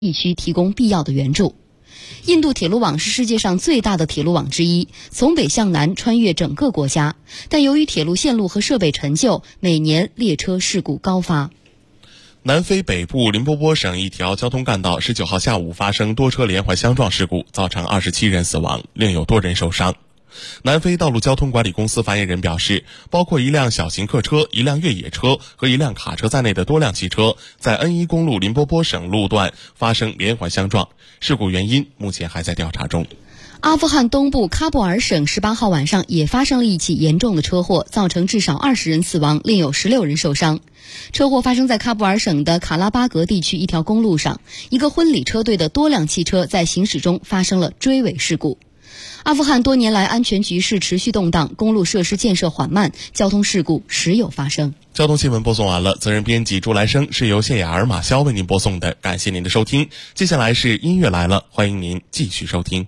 地区提供必要的援助。印度铁路网是世界上最大的铁路网之一，从北向南穿越整个国家，但由于铁路线路和设备陈旧，每年列车事故高发。 南非北部林波波省一条交通干道19号下午发生多车连环相撞事故，造成27人死亡，另有多人受伤。南非道路交通管理公司发言人表示，包括一辆小型客车、一辆越野车和一辆卡车在内的多辆汽车在 N1 公路林波波省路段发生连环相撞，事故原因目前还在调查中。 阿富汗东部喀布尔省18号晚上也发生了一起严重的车祸，造成至少20人死亡，另有16人受伤。车祸发生在喀布尔省的卡拉巴格地区一条公路上，一个婚礼车队的多辆汽车在行驶中发生了追尾事故。阿富汗多年来安全局势持续动荡，公路设施建设缓慢，交通事故时有发生。 交通新闻播送完了，责任编辑朱来生，是由谢雅尔马肖为您播送的，感谢您的收听。接下来是音乐来了，欢迎您继续收听。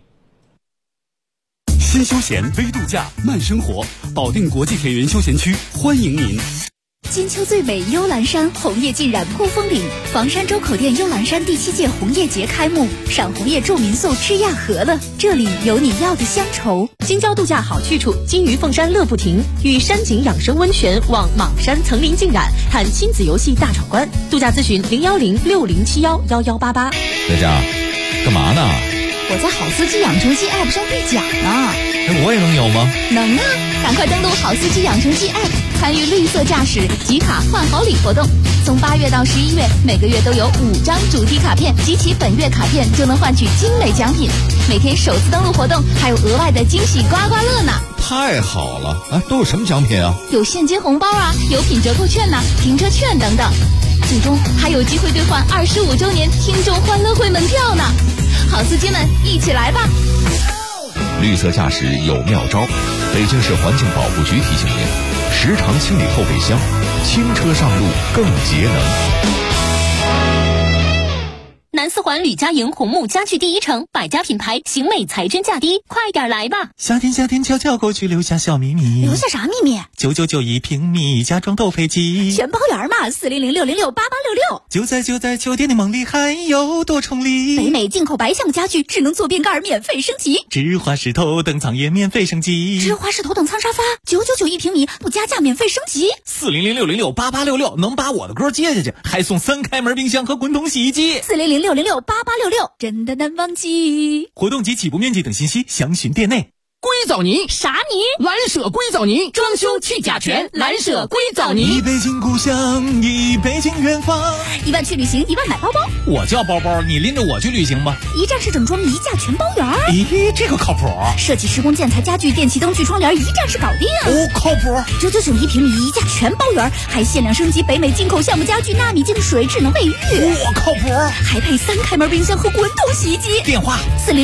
新休闲微度假慢生活，保定国际田园休闲区欢迎您。 金秋最美幽兰山，红叶浸染扑风岭。房山周口店幽兰山第7届红叶节开幕，赏红叶助民宿吃亚和了，这里有你要的乡愁。 京郊度假好去处，金鱼凤山乐不停，与山景养生温泉望莽山层林尽染，看亲子游戏大闯关。度假咨询01060711188。 在家干嘛呢？ 我在好司机养成记 App 上兑奖呢。 我也能有吗？ 能啊，赶快登录好司机养成记 App， 参与绿色驾驶集卡换好礼活动。从8月到11月，每个月都有5张主题卡片，集齐本月卡片就能换取精美奖品。每天首次登录活动还有额外的惊喜刮刮乐呢。 太好了啊！都有什么奖品啊？ 有现金红包啊，有品折扣券呐，停车券等等。最终还有机会兑换25周年听众欢乐会门票呢。好司机们，一起来吧！ 绿色驾驶有妙招，北京市环境保护局提醒您：时常清理后备箱，轻车上路更节能。 南四环吕家营红木家具第一城，百家品牌，型美才真价低，快点来吧！ 夏天悄悄过去，留下小秘密。 留下啥秘密 ？9991平米家装斗飞机， 全包圆嘛！40060688866。 就在秋天的梦里，还有多重礼。 北美进口白橡家具，智能坐便盖免费升级， 芝华士头等舱也免费升级， 芝华士头等舱沙发9991平米不加价免费升级。 40060688866能把我的歌接下去，还送3开门冰箱和滚筒洗衣机。 40060688866真的难忘记。 活动及起步面积等信息详询店内。 硅藻泥啥泥？ 蓝舍硅藻泥，装修去甲醛，蓝舍硅藻泥。 一北京故乡，一北京远方。 1万去旅行，1万买包包。 我叫包包，你拎着我去旅行吧。 一站式整装，一价全包圆。 咦，这个靠谱。 设计施工建材家具电器灯具窗帘，一站式搞定。 哦，靠谱。 9991平米，一价全包圆，还限量升级北美进口橡木家具，纳米净水，智能卫浴。 我靠谱。 还配3开门冰箱和滚筒洗衣机。 电话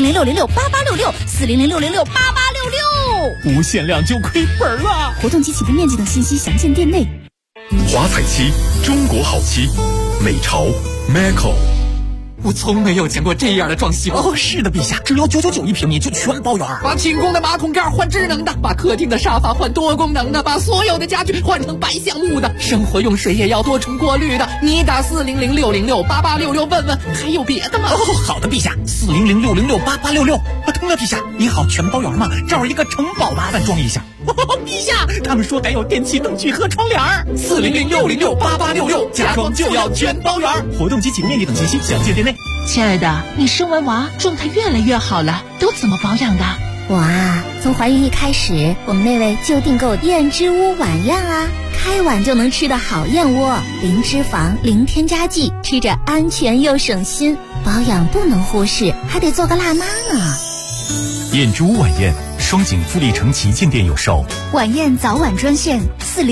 40060688866，40060688866。 无限量就亏本了。 活动及起步面积等信息详见店内。 华彩漆，中国好漆，美潮 Maco。 我从没有见过这样的装修。哦，是的，陛下，只要9991平米就全包圆。 把清宫的马桶盖换智能的，把客厅的沙发换多功能的，把所有的家具换成白橡木的，生活用水也要多重过滤的。你打40060688866问问，还有别的吗？ 哦，好的，陛下，40060688866。对了，陛下，你好，全包圆嘛，这儿一个城堡，麻烦装一下。陛下，他们说还有电器灯具和窗帘。 40060688866，家装就要全包圆。 活动及起步面积等信息详见店内。 亲爱的，你生完娃状态越来越好了，都怎么保养的？ 我啊，从怀孕一开始，我们那位就订购燕之屋晚宴啊，开碗就能吃的好燕窝，零脂肪，零添加剂，吃着安全又省心。保养不能忽视，还得做个辣妈呢。 燕之屋晚宴，双井富力城旗舰店有售。 晚宴早晚专线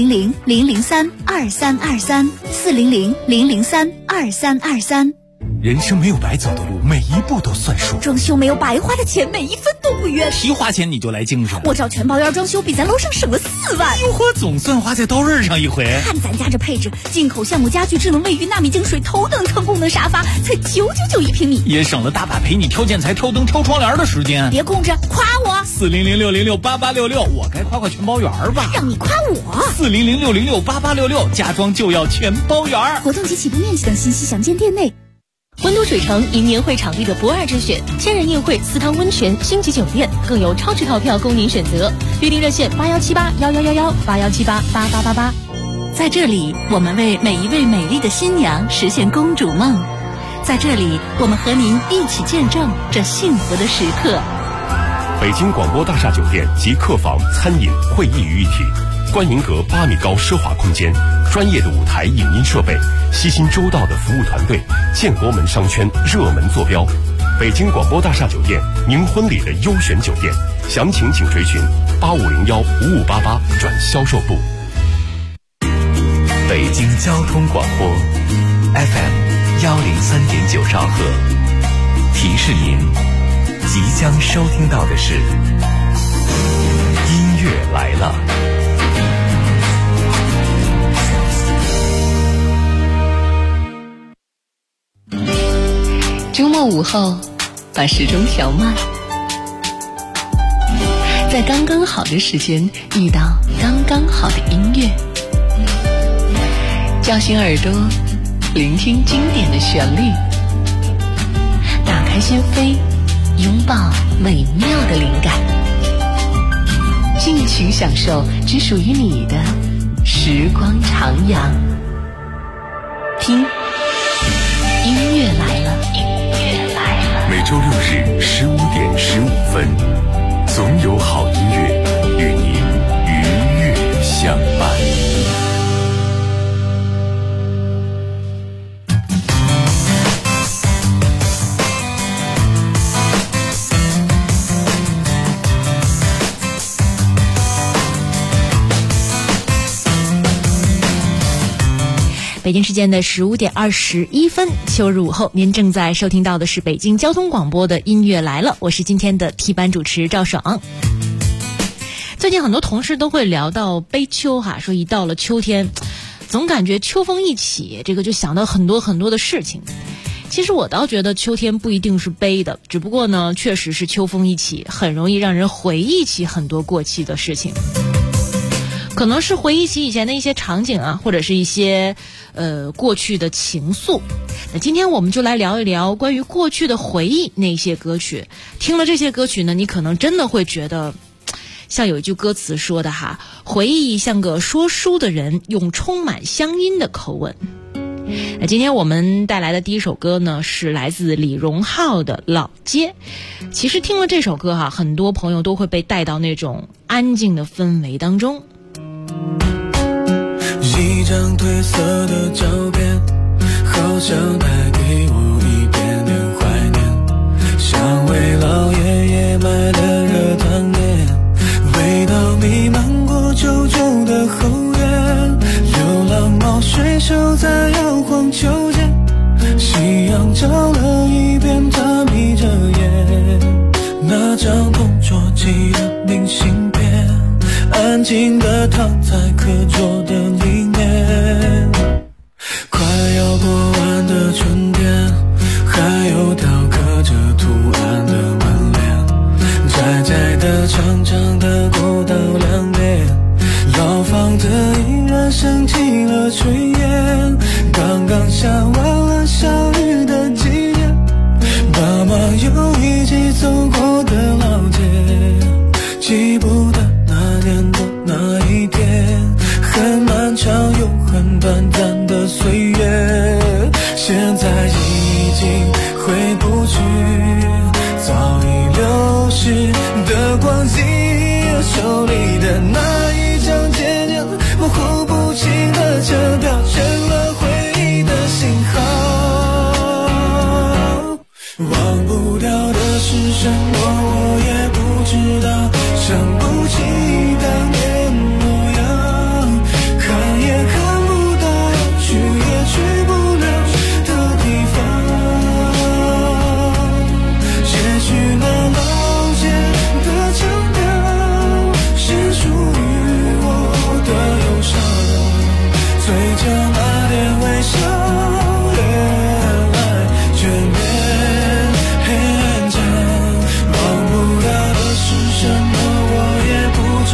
40000032323，40000032323。 人生没有白走的路，每一步都算数。 装修没有白花的钱，每一分都不冤。 提花钱你就来精神， 我找全包圆装修，比咱楼上省了4万。 哟呵，总算花在刀刃上一回。 看咱家这配置，进口橡木家具、智能卫浴、纳米净水、头等舱功能沙发，才9991平米， 也省了大把陪你挑建材、挑灯、挑窗帘的时间。 别空着，夸我。 40060688866，我该夸全包圆吧？ 让你夸我。 40060688866，家装就要全包圆。 活动及起步面积等信息详见店内。 温都水城因年会场地的不二之选，千人宴会、私汤温泉、星级酒店，更有超值套票供您选择。预订热线8178111181788888。 在这里，我们为每一位美丽的新娘实现公主梦。在这里，我们和您一起见证这幸福的时刻。 北京广播大厦酒店集客房、餐饮、会议于一体，观银阁8米高奢华空间，专业的舞台影音设备，悉心周到的服务团队，建国门商圈热门坐标。北京广播大厦酒店，您婚礼的优选酒店，详情请垂询85015588转销售部。 北京交通广播 FM103.9兆赫，提示您即将收听到的是音乐来了。 周末午后，把时钟调慢，在刚刚好的时间遇到刚刚好的音乐，叫醒耳朵，聆听经典的旋律，打开心扉，拥抱美妙的灵感，尽情享受只属于你的时光徜徉。听，音乐来了，音乐来了。 每周6日15点15分，总有好音乐与您愉悦相伴。 北京时间的15点21分，秋日午后，您正在收听到的是北京交通广播的音乐来了，我是今天的替班主持赵爽。最近很多同事都会聊到悲秋哈，说一到了秋天，总感觉秋风一起，这个就想到很多很多的事情。其实我倒觉得秋天不一定是悲的，只不过呢，确实是秋风一起，很容易让人回忆起很多过去的事情。可能是回忆起以前的一些场景啊，或者是一些过去的情愫。那今天我们就来聊一聊关于过去的回忆那些歌曲。听了这些歌曲呢，你可能真的会觉得，像有一句歌词说的哈，回忆像个说书的人，用充满乡音的口吻。那今天我们带来的第一首歌呢，是来自李荣浩的《老街》。其实听了这首歌哈，很多朋友都会被带到那种安静的氛围当中。 一张褪色的照片，好像带给我一点点怀念，像为老爷爷买的热汤面，味道弥漫过旧旧的后院，流浪猫睡熟在摇晃秋千，夕阳照了一遍，它眯着眼，那张同桌寄的明信片，安静地躺在课桌的里面，快要过完的春天，还有雕刻着图案的门帘，窄窄的长长的过道两边，老房子依然升起了炊烟，刚刚下完了小雨的季节，爸妈又一起走过的老街，记不得那年的那一天，很漫长又很短暂的岁月，现在已经回不去早已流逝的光景，手里的那一张渐渐模糊不清的车票，成了回忆的信号，忘不掉的是什么我也不知道，想不起当年模样，看也看不到，去也去不了的地方，也许那老街的腔调是属于我的忧伤，嘴角那点微笑越来越勉强，忘不掉的是什么我也不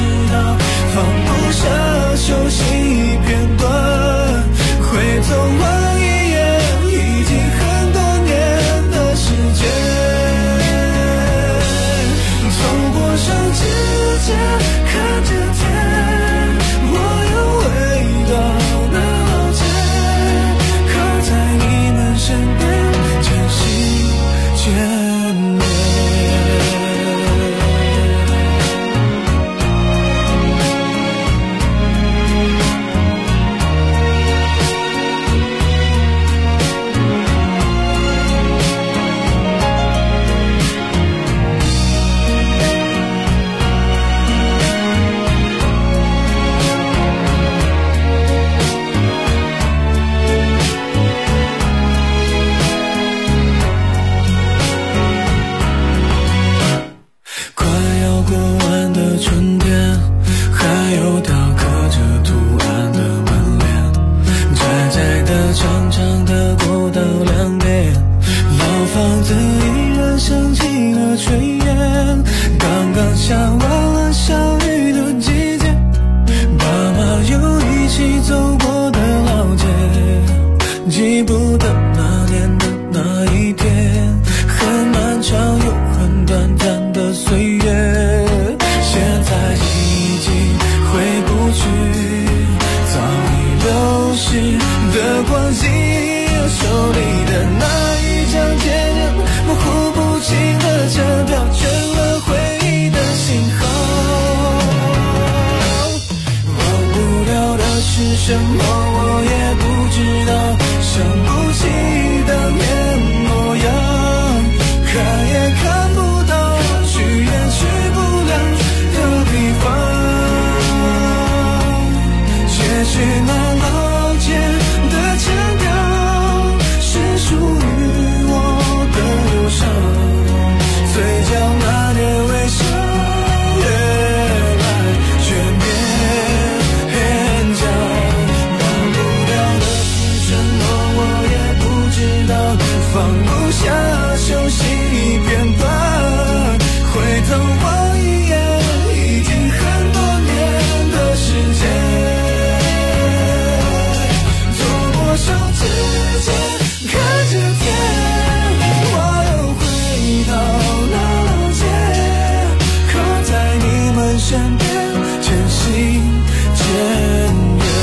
依然升起了炊烟，刚刚下完了小雨的季节，爸妈又一起走过的老街，记不得那年的那一天，很漫长又很短暂的岁月，现在已经回不去早已流逝的光阴，手里的那一张渐渐模糊不清的车票，成了回忆的信号。忘不了的是什么我也不知道，想不起当年模样，看也看不到，去也去不了的地方。也许那老街的腔调是属于我的忧伤，嘴角那点微笑越来越勉强，忘不了的是什么我也不知道，放不下熟悉片段，回头望一眼已经很多年的时间，手指尖看着天，我又回到那老街，靠在你们身边，渐行渐远。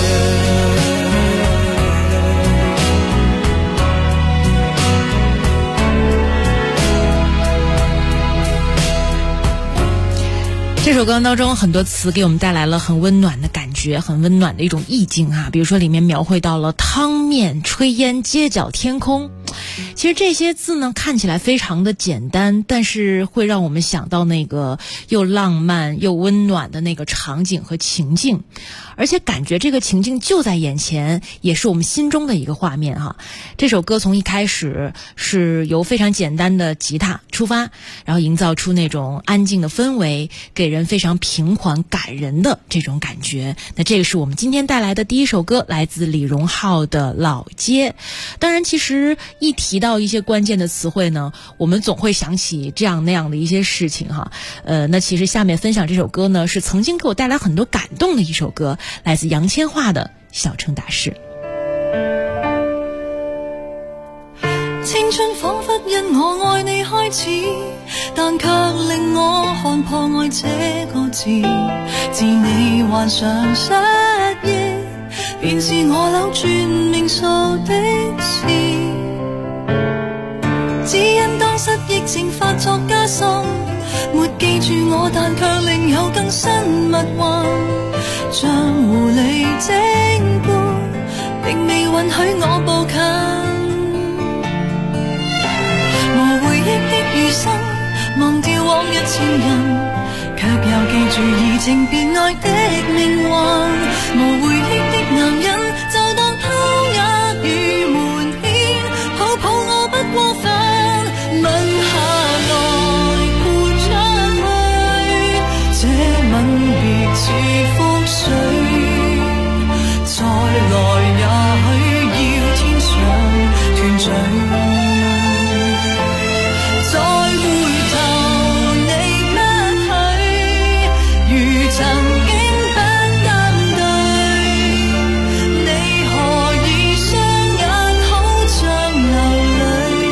这首歌当中很多词给我们带来了很温暖的感觉，很温暖的一种意境啊。比如说里面描绘到了汤面、炊烟、街角、天空。其实这些字呢看起来非常的简单，但是会让我们想到那个又浪漫又温暖的那个场景和情境，而且感觉这个情境就在眼前，也是我们心中的一个画面哈。这首歌从一开始是由非常简单的吉他出发，然后营造出那种安静的氛围，给人非常平缓感人的这种感觉。那这个是我们今天带来的第一首歌，来自李荣浩的《老街》。当然其实一提到一些关键的词汇呢，我们总会想起这样那样的一些事情哈。那其实下面分享这首歌呢，是曾经给我带来很多感动的一首歌，来自杨千嬅的《小城大事》。 青春仿佛因我愛你開始，但卻令我看破愛這個字，自你患上失憶，便是我扭轉命數的事。只因當失憶症發作加深，沒記住我，但卻另有更新密患，像狐狸精般，並未允許我步近。無回憶的餘生，忘掉往日前人，卻又記住移情別愛的命運。無回憶的男人，就當偷也與瞞騙，抱抱我不過分。吻下來潑出去，這吻別似覆水，再來也許要天上團聚。再回頭你不許，如曾經不登對，你何以雙眼好像流淚。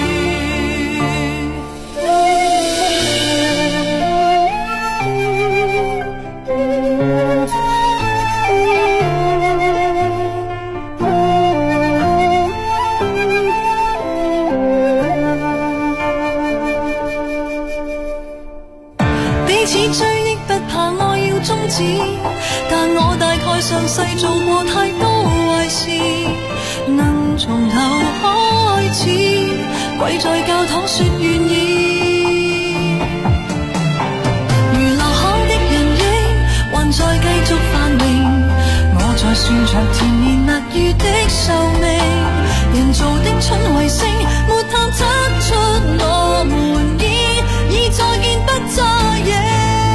彼此追憶不怕愛要終止，但我大概上世做過太多壞事，能從頭開始，跪在教堂說願意。如流汗的人影還在繼續繁榮，我在算着甜言蜜語的壽命，人造的春衛星沒探測出我們已再見不再認。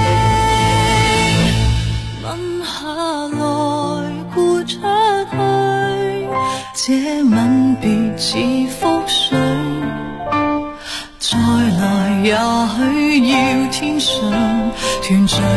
吻下來潑出去，這吻別似覆水， 也許要天上團聚。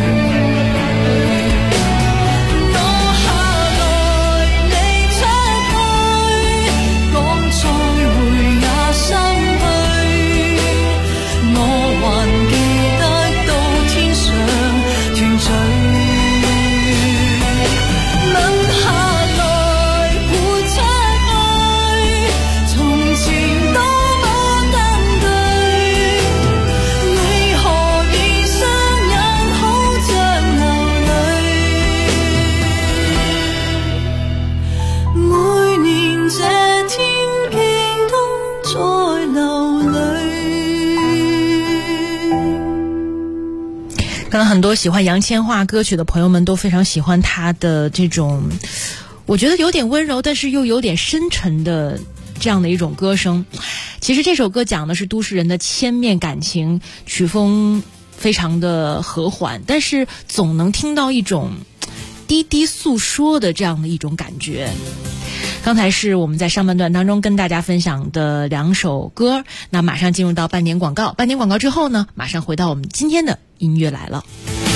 可能很多喜欢杨千嬅歌曲的朋友们都非常喜欢她的这种，我觉得有点温柔但是又有点深沉的这样的一种歌声。其实这首歌讲的是都市人的千面感情，曲风非常的和缓，但是总能听到一种低低诉说的这样的一种感觉。刚才是我们在上半段当中跟大家分享的2首歌，那马上进入到半点广告。半点广告之后呢，马上回到我们今天的音乐来了。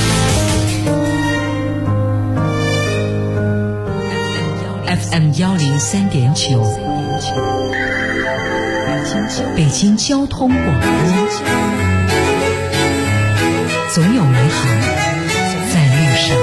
FM 103.9，北京交通广播，总有美好在路上。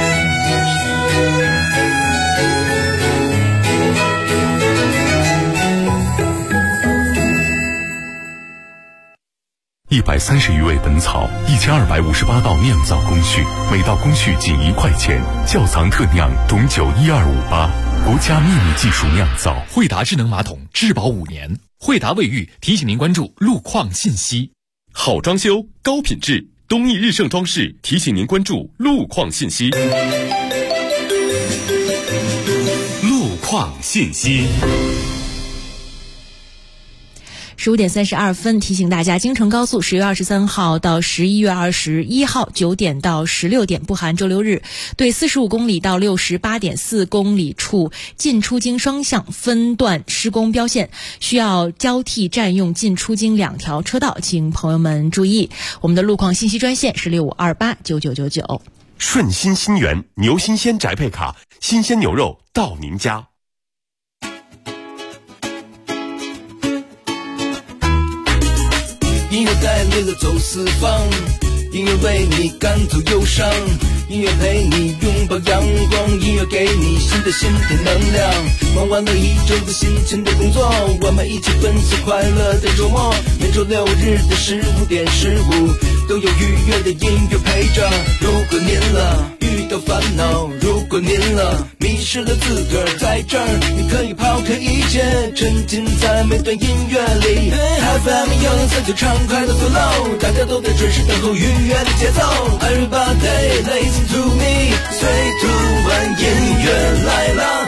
130余味本草，1258道酿造工序，每道工序仅1块钱。窖藏特酿董酒12588，国家秘密技术酿造。 惠达智能马桶质保5年。惠达卫浴提醒您关注路况信息。 好装修，高品质，东益日盛装饰提醒您关注路况信息。路况信息。 15点32分，提醒大家，京承高速10月23号到11月21号9点到16点，不含周六日，对45公里到68.4公里处进出京双向分段施工标线，需要交替占用进出京2条车道，请朋友们注意。我们的路况信息专线是65289999。 顺心新源牛新鲜宅配卡，新鲜牛肉到您家。 音乐带领了走四方，音乐为你赶走忧伤，音乐陪你拥抱阳光，音乐给你新的心的能量。忙完了一周的辛勤的工作，我们一起分享快乐的周末。每周6日的15点15，都有愉悦的音乐陪着。如果您遇到烦恼，如果您迷失了自个儿，在这儿你可以抛开一切，沉浸在每段音乐里。FM 103.9畅快的 flow， 大家都在准时等候愉悦的节奏。Everybody listen to me， 最突然音乐来了。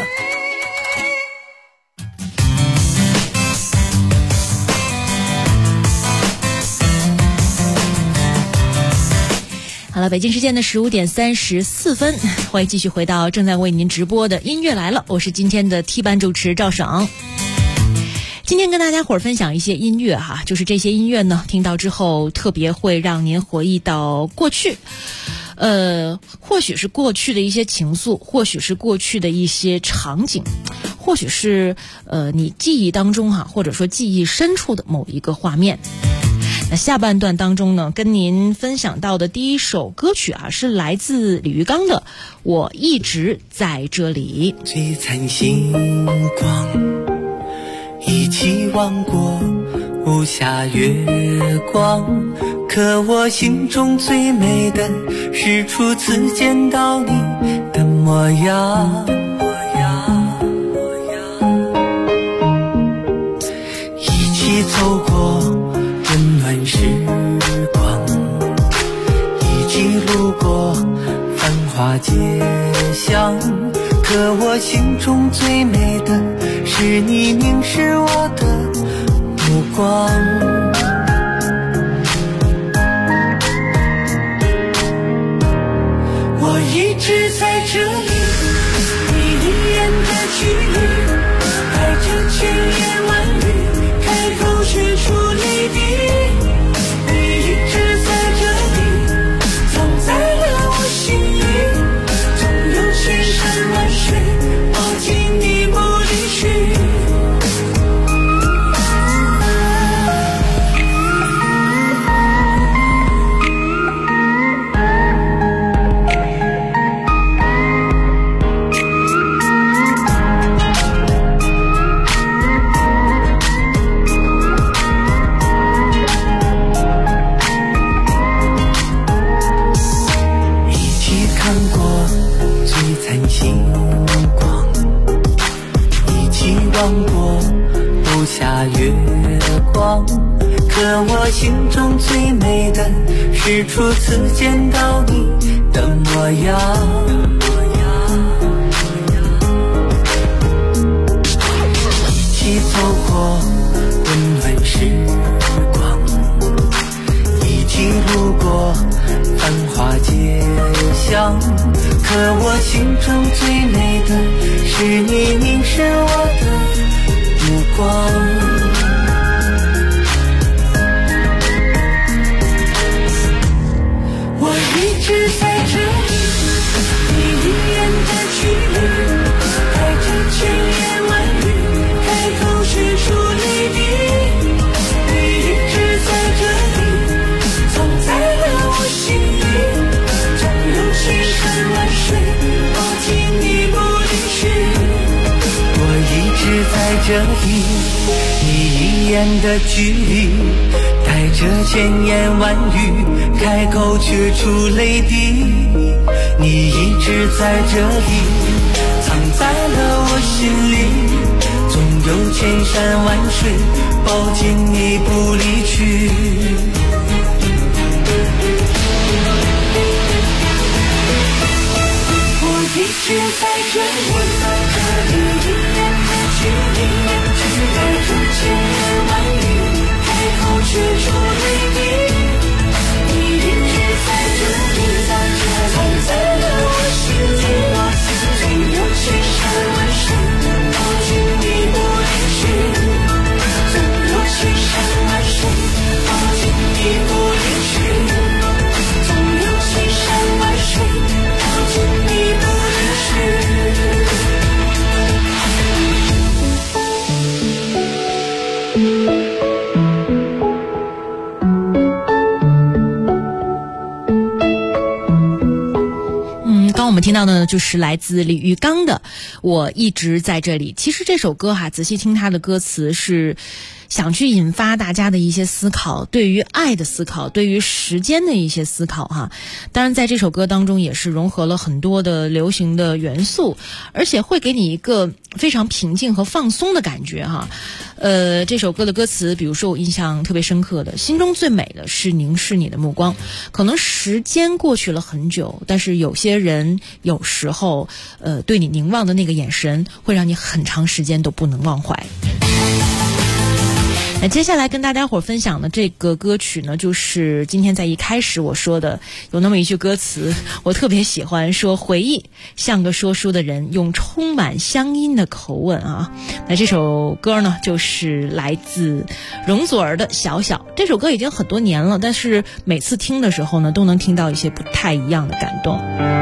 好了，北京时间的15点34分，欢迎继续回到正在为您直播的音乐来了，我是今天的替班主持赵爽。今天跟大家伙儿分享一些音乐哈，就是这些音乐呢，听到之后特别会让您回忆到过去，或许是过去的一些情愫，或许是过去的一些场景，或许是你记忆当中或者说记忆深处的某一个画面。那下半段当中呢，跟您分享到的第一首歌曲是来自李玉刚的《我一直在这里》。 璀璨星光，一起望过无暇月光，可我心中最美的是初次见到你的模样。一起走过温暖时光，一起路过繁华街巷，可我心中最美的是你凝视我的目光。我一直在这里，你一眼的距离，带着千言万语，开口却出泪滴。你我心中最美的是初次见到你的模样。一起走过温暖时光，一起路过繁华街巷，可我心中最美的是你凝视我的目光。我一直在这里，你一眼的距离，带着千言万语，开口说出泪滴。你一直在这里，藏在了我心里，总有千山万水，抱紧你不离去。我一直在这里，你一眼的距离，带着千言万语，开口却出泪滴。你一直在这里，藏在了我心里，总有千山万水，抱紧你不离去。我一直在这里，一眼的距离，带着千言万语，开口却出泪滴。你一直在这里，藏在了我心里，总有千山万水，抱紧你不离去。总有千山万水，抱紧你不离去。总有千山万水，抱紧你不离去。 我们听到的呢，就是来自李玉刚的《我一直在这里》。其实这首歌仔细听它的歌词是想去引发大家的一些思考，对于爱的思考，对于时间的一些思考哈。当然在这首歌当中也是融合了很多的流行的元素，而且会给你一个非常平静和放松的感觉哈。这首歌的歌词，比如说我印象特别深刻的，心中最美的是凝视你的目光。可能时间过去了很久，但是有些人有时候对你凝望的那个眼神，会让你很长时间都不能忘怀。那接下来跟大家伙分享的这个歌曲呢，就是今天在一开始我说的，有那么一句歌词我特别喜欢，说回忆像个说书的人，用充满乡音的口吻啊。那这首歌呢，就是来自容祖儿的《小小》。这首歌已经很多年了，但是每次听的时候呢，都能听到一些不太一样的感动。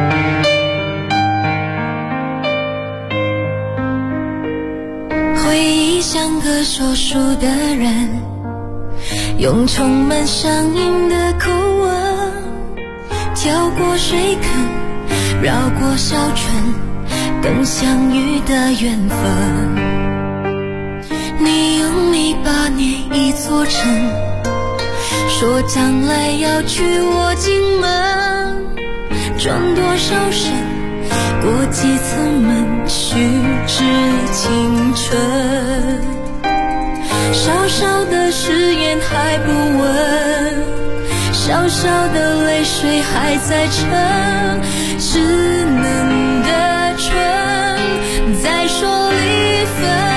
回忆像个说书的人，用充满乡音的口吻，跳过水坑，绕过小村，等相遇的缘分。你用泥巴捏一座城，说将来要娶我进门，转多少身，过几层门，虚掷青春。小小的誓言还不稳，小小的泪水还在撑，稚嫩的唇再说离分。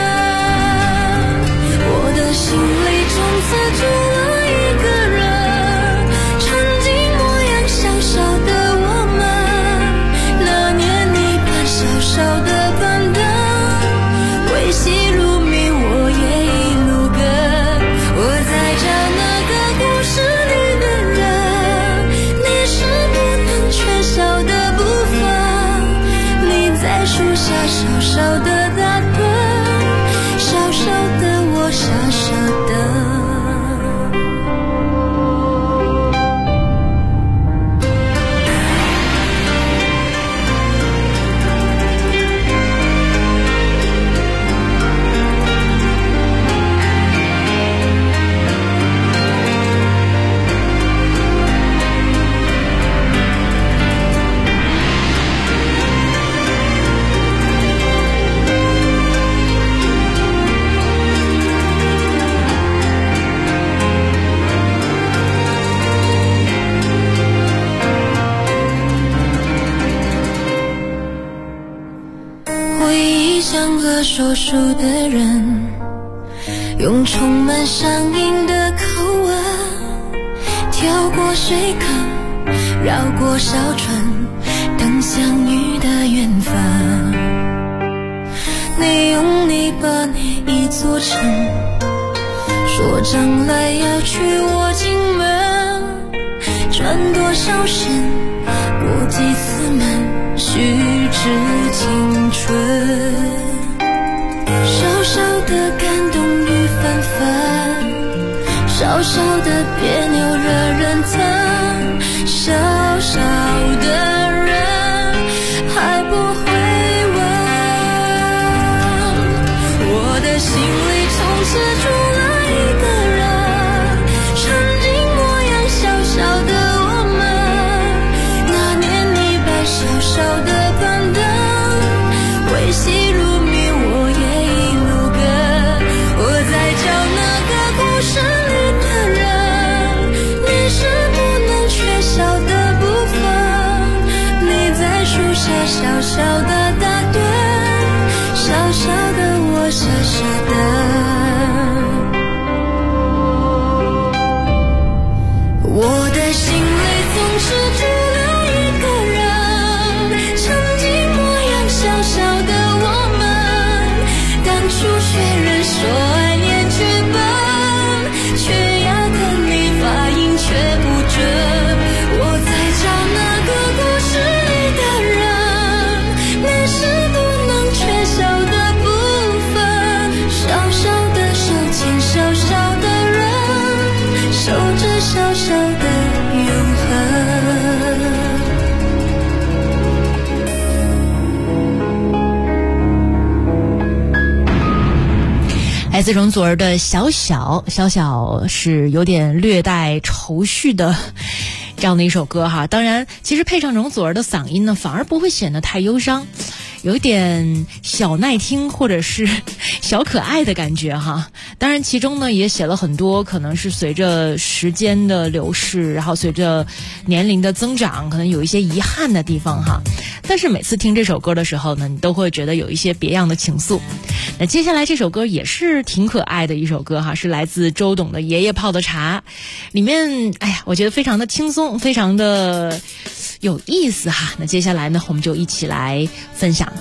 我的心里从此住了一个人，曾经模样小小的我们，那年你伴小小的板凳，归西如迷我也一路跟，我在找那个故事里的人，你是不能缺少的部分。 个说书的人，用充满乡音的口吻，跳过水坑，绕过小船，等相遇的缘分。你用泥巴捏一座城，说将来要娶我进门，转多少身，过几次门，虚掷青春。小小的感动雨纷纷，小小的别扭惹人疼，小小的人还不会问。我的心里从此住了一个人，曾经模样小小的我们，那年你把小小的板凳维系如谜，我也一路跟。我在教那个故事里的人，你是不能缺少的部分。你在树下小小的打盹，小小的我傻傻的。我的心里总是住了一个人，曾经模样小小的我们，当初却人说爱念剧本，却要等你发音却不准。我在找那个故事里的人，你是不能缺少的部分。小小的手牵小小的人，守着小小的永恒。 来自容祖儿的小小，小小是有点略带愁绪的这样的一首歌哈。当然其实配上容祖儿的嗓音呢，反而不会显得太忧伤，有一点小耐听或者是小可爱的感觉哈。当然其中呢也写了很多可能是随着时间的流逝，然后随着年龄的增长，可能有一些遗憾的地方哈。但是每次听这首歌的时候呢，你都会觉得有一些别样的情愫。那接下来这首歌也是挺可爱的一首歌哈，是来自周董的《爷爷泡的茶》，里面我觉得非常的轻松，非常的有意思哈。那接下来呢，我们就一起来分享。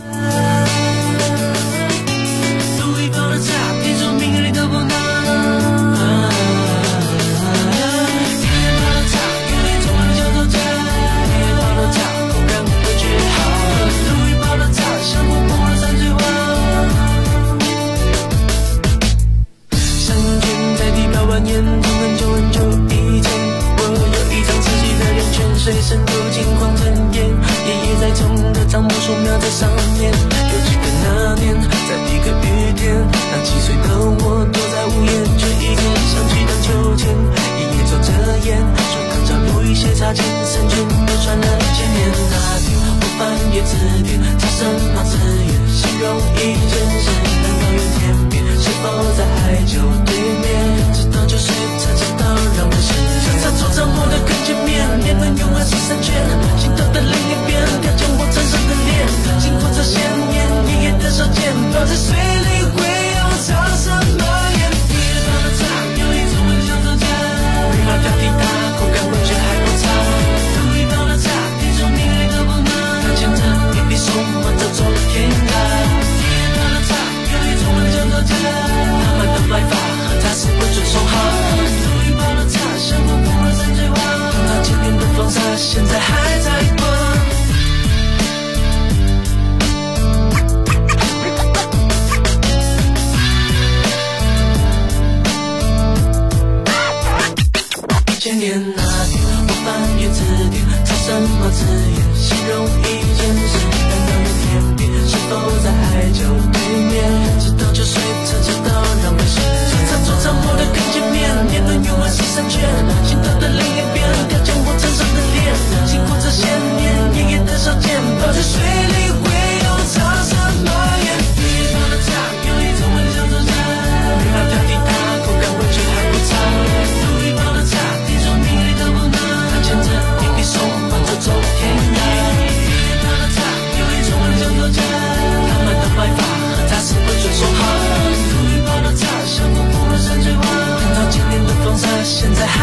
水深入金黄成烟，爷爷在种的樟木树苗在上面。有几个那年，在一个雨天，当7岁的我躲在屋檐，却一个想去荡秋千。爷爷抽着烟，说刚找路一些插件，三圈都转了千年。那天我翻阅字典，查什么字眼形容一件事？难道远天边？是否在海角对面？直到9岁才知道让人生他坐在我的跟前面，年轮用了13圈，心头的另一边，调整我身上的脸，经过这些年，爷爷的手剑放在水里会有潮什么烟？爷爷泡的茶有一种很像作家，没法调皮大口感味觉还不差。路易泡的茶，听说你一个不能，他牵着一笔送我走走天涯。爷爷泡的茶有一种很像作家，他们的白发和他是不准说好。像我过了3岁晚，那今年的风沙现在还在滚。1000年那天，我翻阅字典，查什么字眼形容一件事？难道有天边？是否在海角对面？直到9岁才知道让人生。他坐在我的跟前面，年轮用了13圈，心头的另一边，调整我身上的脸，经过这些年，爷爷的手剑泡在水里会有潮什么烟？爷爷泡的茶有一种很像作家，没法调皮大口感味觉还不差。路易泡的茶，听说你一个不能，他牵着一笔送我走走天涯。爷爷泡的茶有一种很像作家，他们的白发和他是不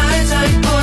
还在逛。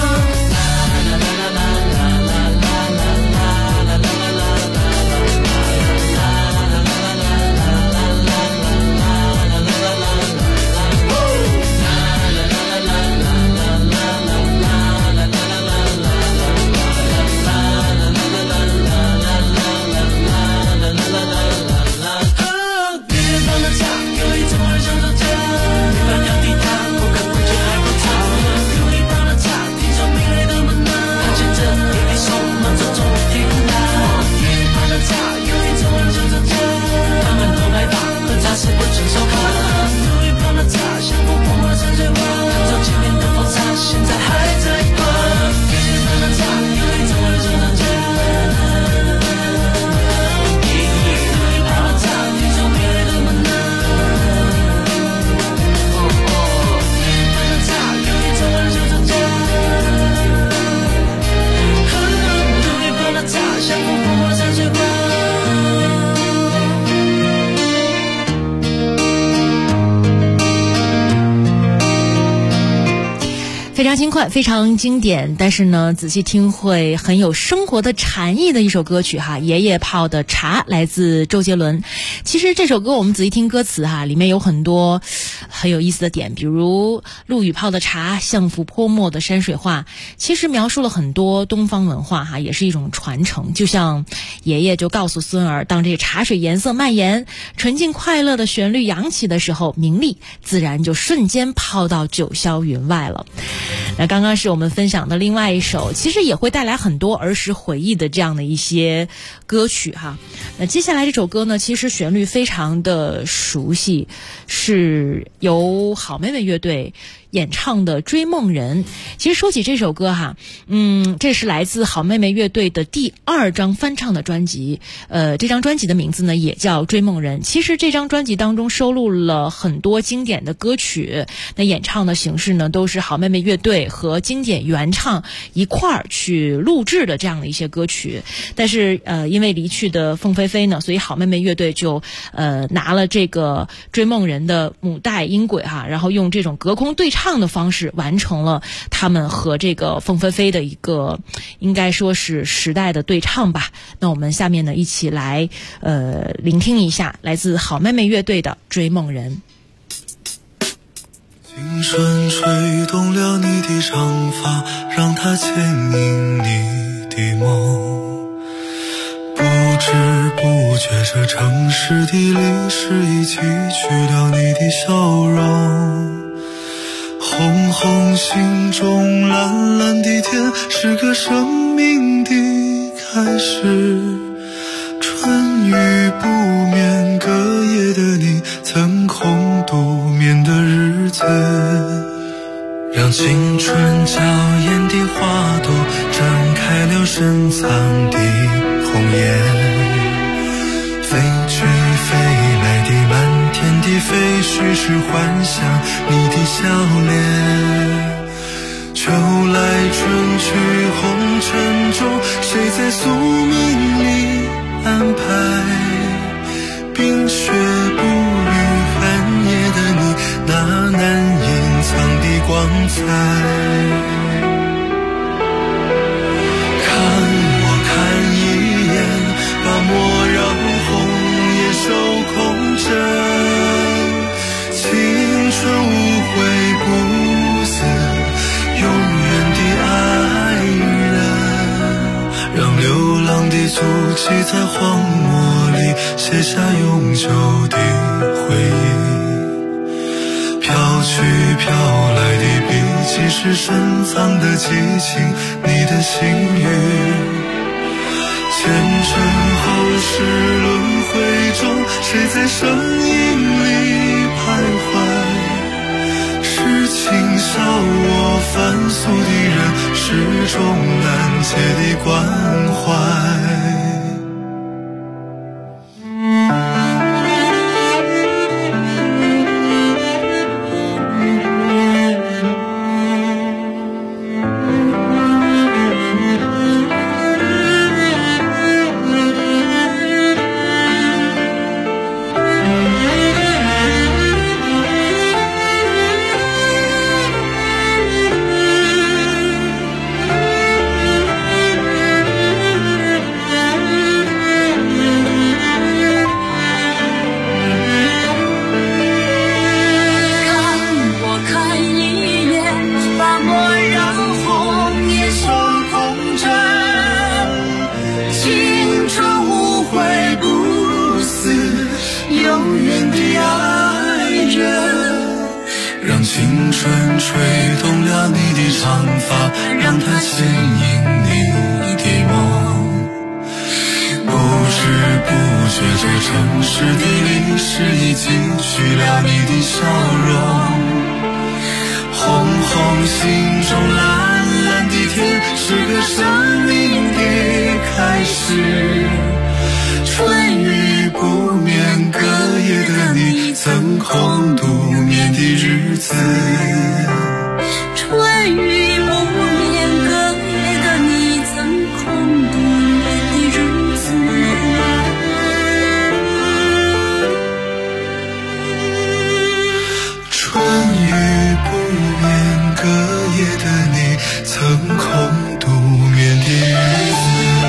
非常轻快，非常经典，但是呢，仔细听会很有生活的禅意的一首歌曲哈。爷爷泡的茶来自周杰伦。其实这首歌我们仔细听歌词哈，里面有很多很有意思的点，比如陆羽泡的茶，相府泼墨的山水画，其实描述了很多东方文化哈，也是一种传承。就像爷爷就告诉孙儿，当这个茶水颜色蔓延，纯净快乐的旋律扬起的时候，名利自然就瞬间抛到九霄云外了。那刚刚是我们分享的另外一首，其实也会带来很多儿时回忆的这样的一些歌曲哈。那接下来这首歌呢，其实旋律非常的熟悉，是由好妹妹乐队演唱的《追梦人》。其实说起这首歌哈，这是来自好妹妹乐队的第2张翻唱的专辑，这张专辑的名字呢也叫《追梦人》。其实这张专辑当中收录了很多经典的歌曲，那演唱的形式呢都是好妹妹乐队和经典原唱一块儿去录制的这样的一些歌曲。但是因为离去的凤飞飞呢，所以好妹妹乐队就拿了这个《追梦人》的母带音轨哈，然后用这种隔空对唱的方式完成了他们和这个凤飞飞的一个应该说是时代的对唱吧。那我们下面呢一起来聆听一下来自好妹妹乐队的《追梦人》。 青春吹动了你的长发，让它牵引你的梦，不知不觉这城市的历史已记取了你的笑容。红红心中蓝蓝的天，是个生命的开始。春雨不眠，隔夜的你曾空独眠的日子，让青春娇艳的花朵绽开了深藏的红颜。飞去飞来的满天的飞絮，是幻想你的笑脸。秋来春去红尘中，谁在宿命里安排？冰雪不语寒夜的你，那难隐藏的光彩。看我看一眼，把莫让红叶收空着，青春无悔不死，永远的爱人，让流浪的足迹在荒漠里写下永久的回忆。飘去飘来的笔记，是深藏的激情，你的心语。前尘后世轮回中，谁在声音里徘徊？是情笑我凡俗的人，始终难解的关怀。 春吹动了你的长发，让它牵引你的梦。不知不觉，这城市的历史已记取了你的笑容。红红心中蓝蓝的天，是个生命的开始。春雨不眠，隔夜的你曾空独眠的日子。 春雨不眠，隔夜的你曾空独眠的日子。 春雨不眠，隔夜的你曾空独眠的日子。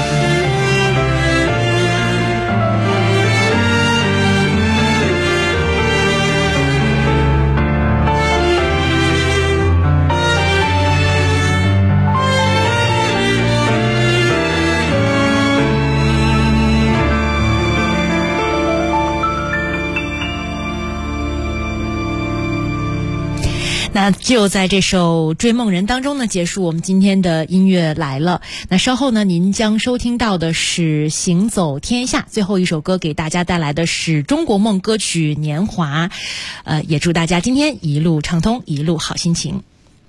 那就在这首《追梦人》当中呢，结束我们今天的音乐来了。那稍后呢，您将收听到的是《行走天下》，最后一首歌给大家带来的是中国梦歌曲《年华》。也祝大家今天一路畅通，一路好心情。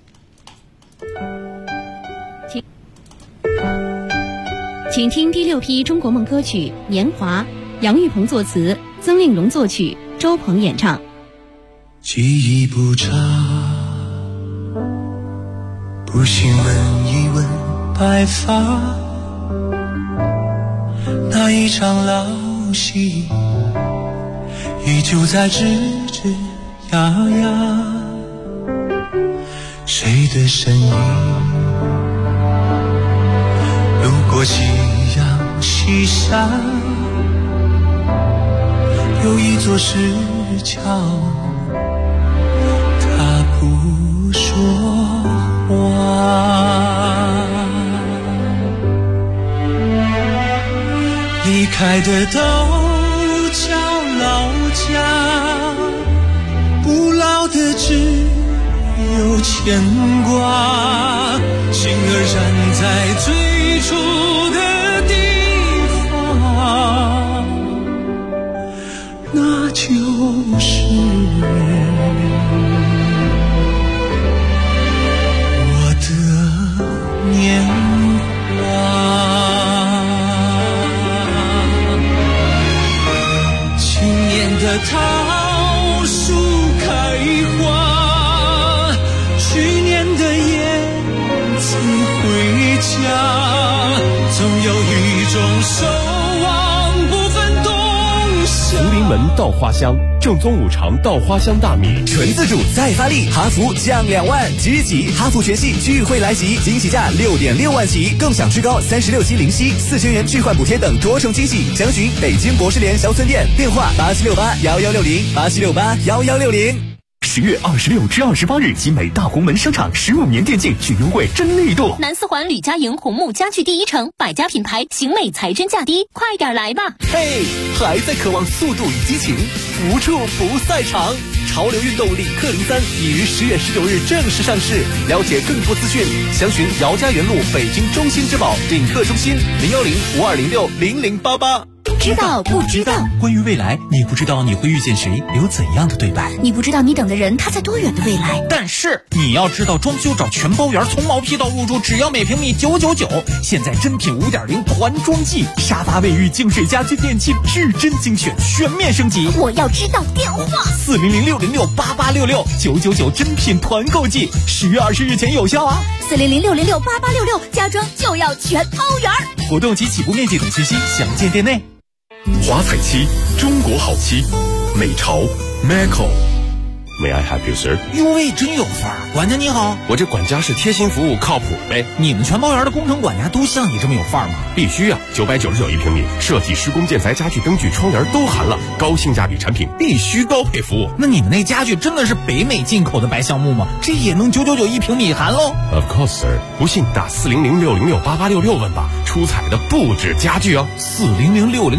请听第6批中国梦歌曲《年华》，杨玉鹏作词，曾令荣作曲，周鹏演唱。 记忆不差，不信问一问白发，那一场老戏依旧在吱吱呀呀，谁的身影路过夕阳西山，有一座石桥不说话，离开的都叫老家，不老的只有牵挂，心儿燃在最初的地方，那就是年华。今年的桃树开花，去年的燕子回家，总有一种守望不分冬夏。 福临门稻花香，正宗五常稻花香大米， 纯自主再发力，哈弗降2万，即日起哈弗全系聚会来袭，惊喜价6.6万起，更享最高36期零息，4000元置换补贴等多重惊喜。详询北京博士联乡村店，电话87681160，87681160。 10月26至28日，集美大红门商场15年电竞巨优惠真力度。 南四环吕家营红木家具第一城，百家品牌，行美才真价低，快点来吧！ 嘿，还在渴望速度与激情，无处不赛场。潮流运动领克03已于10月19日正式上市，了解更多资讯，详询姚家园路北京中心之宝领克中心01052060088。 知道不知道？ 关于未来，你不知道你会遇见谁，有怎样的对白？ 你不知道你等的人他在多远的未来？ 但是你要知道，装修找全包圆，从毛坯到入住，只要每平米999。现在真品5.0团装季，沙发、卫浴、净水、家居电器，至真精选，全面升级。 我要知道电话 40060688866，999真品团购季，10月20日前有效啊 ！40060688866，家装就要全包圆。 活动及起步面积等信息详见店内。 华彩漆，中国好漆，美潮 Macco。May I help you, sir？ 哟喂，真有范儿！管家你好， 我这管家是贴心服务，靠谱呗。 你们全包圆的工程管家都像你这么有范儿吗？ 必须啊！999一平米，设计、施工、建材、家具、灯具、窗帘都含了，高性价比产品，必须高配服务。 那你们那家具真的是北美进口的白橡木吗？这也能999一平米含喽 ？Of course, sir。不信打40060688866问吧。出彩的不止家具哦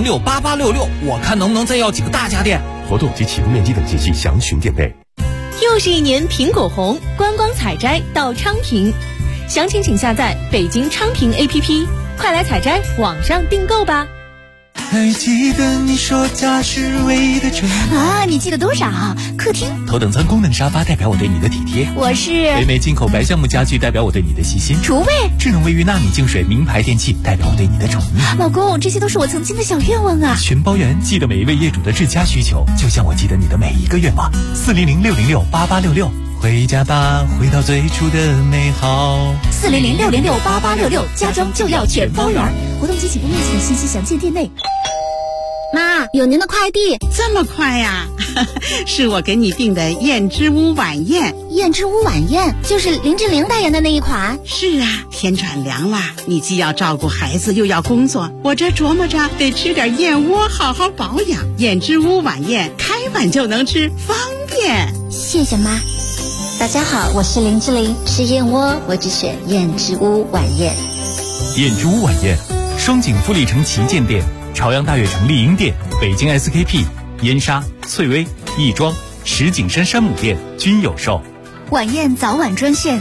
，40060688866，我看能不能再要几个大家电。 活动及起步面积等信息详询店内。 又又是一年苹果红，观光采摘到昌平，详情请下载北京昌平 APP， 快来采摘，网上订购吧。 还记得你说家是唯一的城啊？你记得多少？客厅头等舱功能沙发代表我对你的体贴， 我是北美进口白橡木家具代表我对你的细心， 厨卫智能卫浴纳米净水名牌电器代表我对你的宠溺。 老公，这些都是我曾经的小愿望啊！ 全包圆，记得每一位业主的至佳需求，就像我记得你的每一个愿望。400-606-8866，回家吧，回到最初的美好。 400-606-8866，家装就要全包圆。活动及起步面积的信息详见店内。妈，有您的快递。 这么快呀？是我给你订的燕之屋晚宴。 燕之屋晚宴就是林志玲代言的那一款。 是啊，天转凉了，你既要照顾孩子又要工作，我这琢磨着得吃点燕窝好好保养。燕之屋晚宴开碗就能吃，方便。 谢谢妈。大家好，我是林志玲，吃燕窝我只选燕之屋晚宴。 燕之屋晚宴，双井富力城旗舰店、朝阳大悦城丽婴店、北京 SKP、燕莎、翠微、亦庄、石景山山姆店均有售。 晚宴早晚专线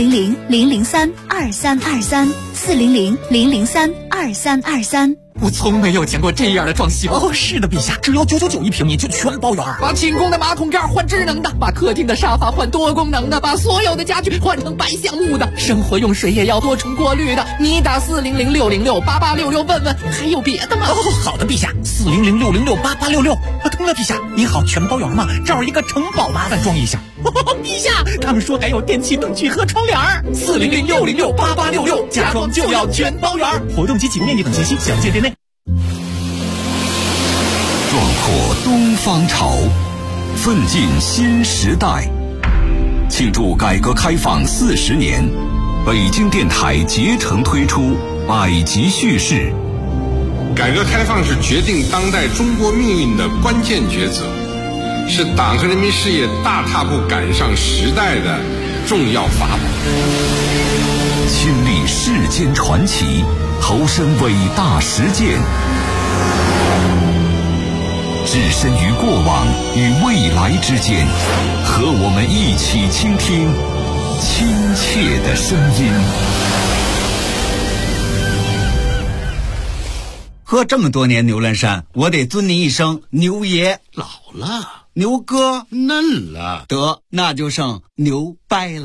400-003-2323，400-003-2323。 我从没有见过这样的装修。 哦，是的，陛下，只要999一平米就全包圆。 把寝宫的马桶盖换智能的，把客厅的沙发换多功能的，把所有的家具换成白橡木的，生活用水也要多重过滤的。你打400-606-8866问问，还有别的吗？ 哦，好的，陛下，400-606-8866。通了，陛下，您好，全包圆吗？这儿一个城堡，麻烦装一下。陛下，他们说还有电器灯具和窗帘。 400-606-8866，家装就要全包圆。 活动及起步面积等信息详见店内。 壮阔东方潮，奋进新时代。庆祝改革开放40年，北京电台竭诚推出百集叙事。 改革开放是决定当代中国命运的关键抉择，是党和人民事业大踏步赶上时代的重要法宝。 亲历世间传奇，投身伟大实践，置身于过往与未来之间，和我们一起倾听亲切的声音。 喝这么多年牛栏山，我得尊您一声牛爷。 老了， 牛哥嫩了， 得那就剩牛掰了。